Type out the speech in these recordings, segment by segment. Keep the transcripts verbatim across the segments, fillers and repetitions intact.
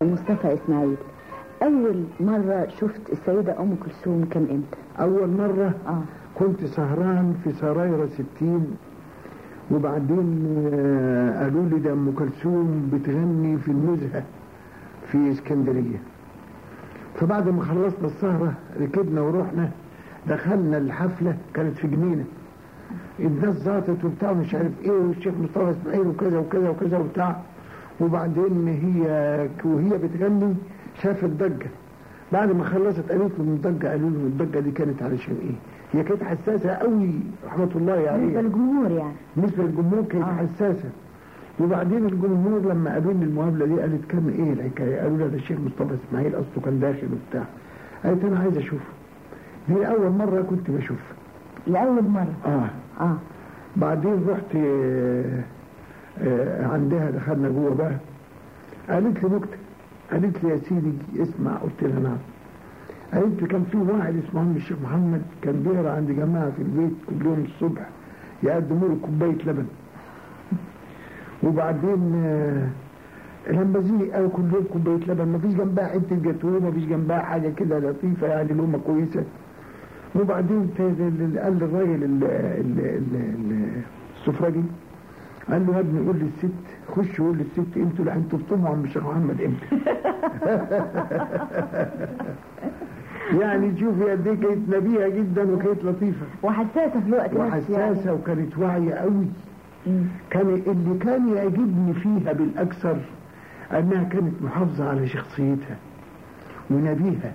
مصطفى إسماعيل، أول مرة شفت السيدة أم كلثوم كان إمتى؟ أول مرة آه. كنت سهران في سرايرة ستين، وبعدين قالوا لي ده أم كلثوم بتغني في النزهة في اسكندرية. فبعد ما خلصنا السهرة ركبنا ورحنا دخلنا الحفلة، كانت في جنينة، الناس زاطت وبتاع مش عارف ايه، والشيخ مصطفى إسماعيل وكذا وكذا وكذا وبتاع. وبعدين هي وهي بتغني شافت ضجة. بعد ما خلصت قالت له الضجة، قالوا له الضجة دي كانت علشان ايه؟ هي كانت حساسة قوي رحمة الله عليها. بالنسبة للجمهور يعني. بالنسبة للجمهور كانت آه. حساسة. وبعدين الجمهور لما قابلني المقابلة دي قالت كان ايه الحكاية؟ قالوا لها ده الشيخ مصطفى إسماعيل اصله كان داخل وبتاع. قالت انا عايز اشوفه. دي اول مرة كنت بشوفها. لأول مرة؟ اه اه. بعدين رحت آه آه عندها، دخلنا جوه بقى، قالت لي نكتة، قالت لي يا سيدي اسمع. قلت لها نعم. قالت لي كان في واحد اسمه عم الشيخ محمد كان بيقرا عند جماعة في البيت كل يوم الصبح يقدموا له كوباية لبن، وبعدين آه لما زهق قوي كل يوم كوباية لبن، ما فيش جنبها حتة جاتوه، ما فيش جنبها حاجة كده لطيفة يعني لقمة كويسة. وبعدين قال للراجل السفراجي، قال له يا ابني قول للست، خش قول للست انتوا لا انتوا بتطموا عم الشيخ محمد امتى؟ يعني شوفي قد ايه كانت نبيهه جدا وكانت لطيفه وحساسه في الوقت نفسه، وحساسه يعني. وكانت واعيه قوي. كان اللي كان يعجبني فيها بالاكثر انها كانت محافظه على شخصيتها ونبيهه،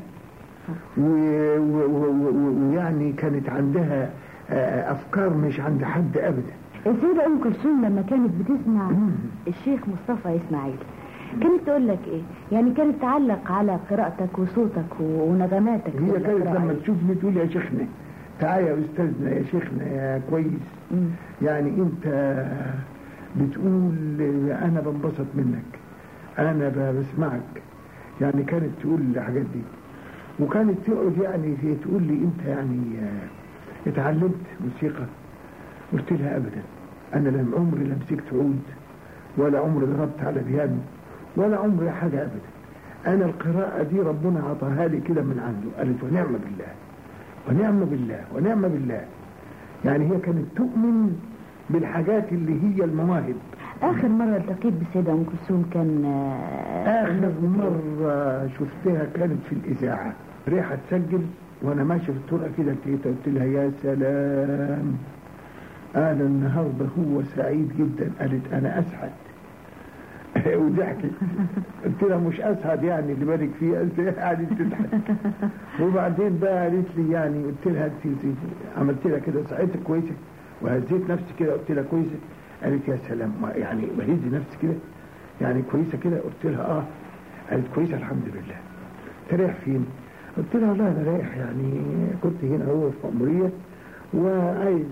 ويعني كانت عندها افكار مش عند حد ابدا. السيدة أم كلثوم لما كانت بتسمع الشيخ مصطفى إسماعيل كانت تقول لك إيه؟ يعني كانت تعلق على قراءتك وصوتك ونغماتك. هي كانت لما تشوفني تقول يا شيخنا تعالى يا أستاذنا يا شيخنا يا كويس. مم. يعني أنت بتقول أنا بنبسط منك، أنا بسمعك. يعني كانت تقول الحاجات دي، وكانت تقعد يعني تقول لي أنت يعني اتعلمت موسيقى؟ قلت لها أبدا، أنا لم عمري لا مسكت عود ولا عمري ضربت على بيانو ولا عمري حاجة أبدا. أنا القراءة دي ربنا عطاها لي كده من عنده. قالت ونعم بالله ونعم بالله ونعم بالله. يعني هي كانت تؤمن بالحاجات اللي هي المواهب. آخر مرة التقيت بالسيدة أم كلثوم كان آخر مرة شفتها كانت في الإذاعة، ريحة تسجل وأنا ماشي في الطرقة كده، قلت لها يا سلام أنا النهاردة هو سعيد جدا. قالت أنا أسعد. وضحكت. قلت لها مش أسعد يعني اللي بالك فيه، قالت تضحك. وبعدين بقى قالت لي يعني، قلت لها عملت لها كده ساعتها كويسة وهزيت نفسي كده، قلت لها كويسة. قالت يا سلام يعني بهز نفسي كده يعني كويسة كده. قلت لها آه. قالت كويسة الحمد لله. تريح فين؟ قلت لها لا أنا رايح يعني كنت هنا هو في مأمورية وعايز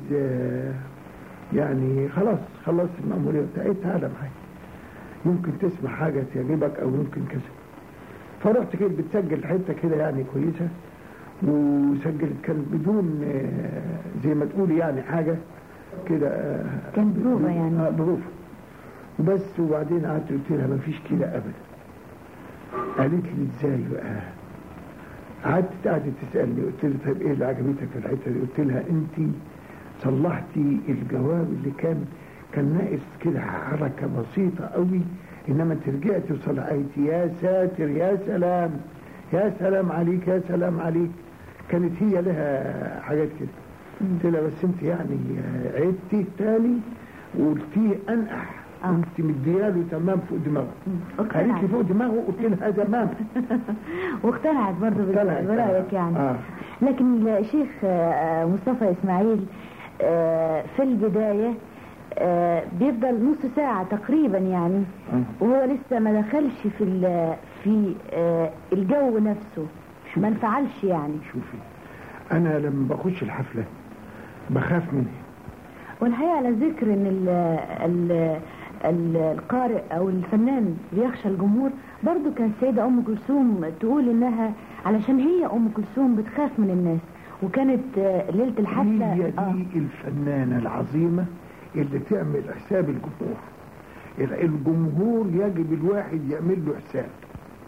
يعني خلاص خلصت المأمورية بتاعتي، تعالى معايا يمكن تسمع حاجة تعجبك أو يمكن كذا. فرحت كده بتسجل حتة كده يعني كويسة، وسجلت كان بدون زي ما تقولي يعني حاجة كده، كان بروفة يعني اه بروفة وبس. وبعدين قعدت قلت لها ما فيش كده أبدا. قالت لي ازاي بقى؟ قعدت قعدت تسألني، قلت لها طيب ايه اللي عجبتك في الحتة دي؟ قلت لها انت صلحتي الجواب اللي كان كان ناقص كده حركة بسيطة قوي، انما انت رجعتي وصلحتي. يا ساتر يا سلام يا سلام عليك يا سلام عليك. كانت هي لها حاجات كده. قلت لها بس انت يعني عدتي تاني وقلتيه انقح. آه. انت مدياله تمام فوق دماغه. قالت لي فوق دماغه، قلت لها تمام. واقتنعت برضه برأيك يعني. آه. لكن الشيخ مصطفى إسماعيل في البداية بيفضل نص ساعة تقريبا يعني وهو لسه ما دخلش في في الجو نفسه، ما انفعلش يعني. شوفي انا لما بخش الحفلة بخاف منها. والحقيقة على ذكر ان ال ال القارئ او الفنان بيخشى الجمهور، برضو كان السيدة ام كلثوم تقول انها علشان هي ام كلثوم بتخاف من الناس، وكانت ليلة الحفلة هي دي آه. الفنانة العظيمة اللي تعمل حساب الجمهور. الجمهور يجب الواحد يعمل له حساب.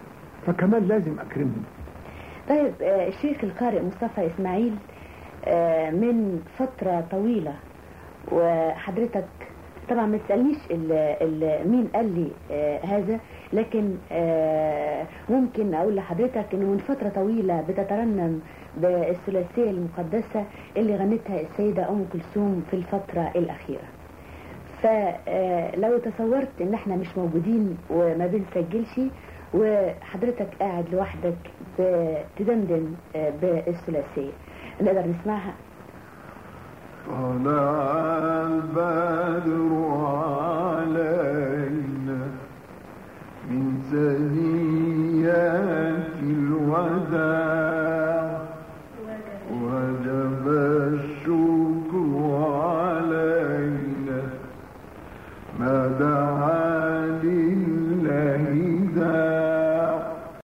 فكمان لازم أكرمهم. طيب آه، الشيخ القارئ مصطفى إسماعيل آه، من فترة طويلة، وحضرتك طبعا ما تسألنيش ال ال مين قال لي آه هذا، لكن آه ممكن أقول لحضرتك إنه من فترة طويلة بتترنم بالثلاثية المقدسة اللي غنتها السيدة أم كلثوم في الفترة الأخيرة. فلو تصورت إن احنا مش موجودين وما بنسجلش وحضرتك قاعد لوحدك بتدندن آه بالثلاثية، نقدر نسمعها؟ طلع البدر علينا من ثنيات الوداع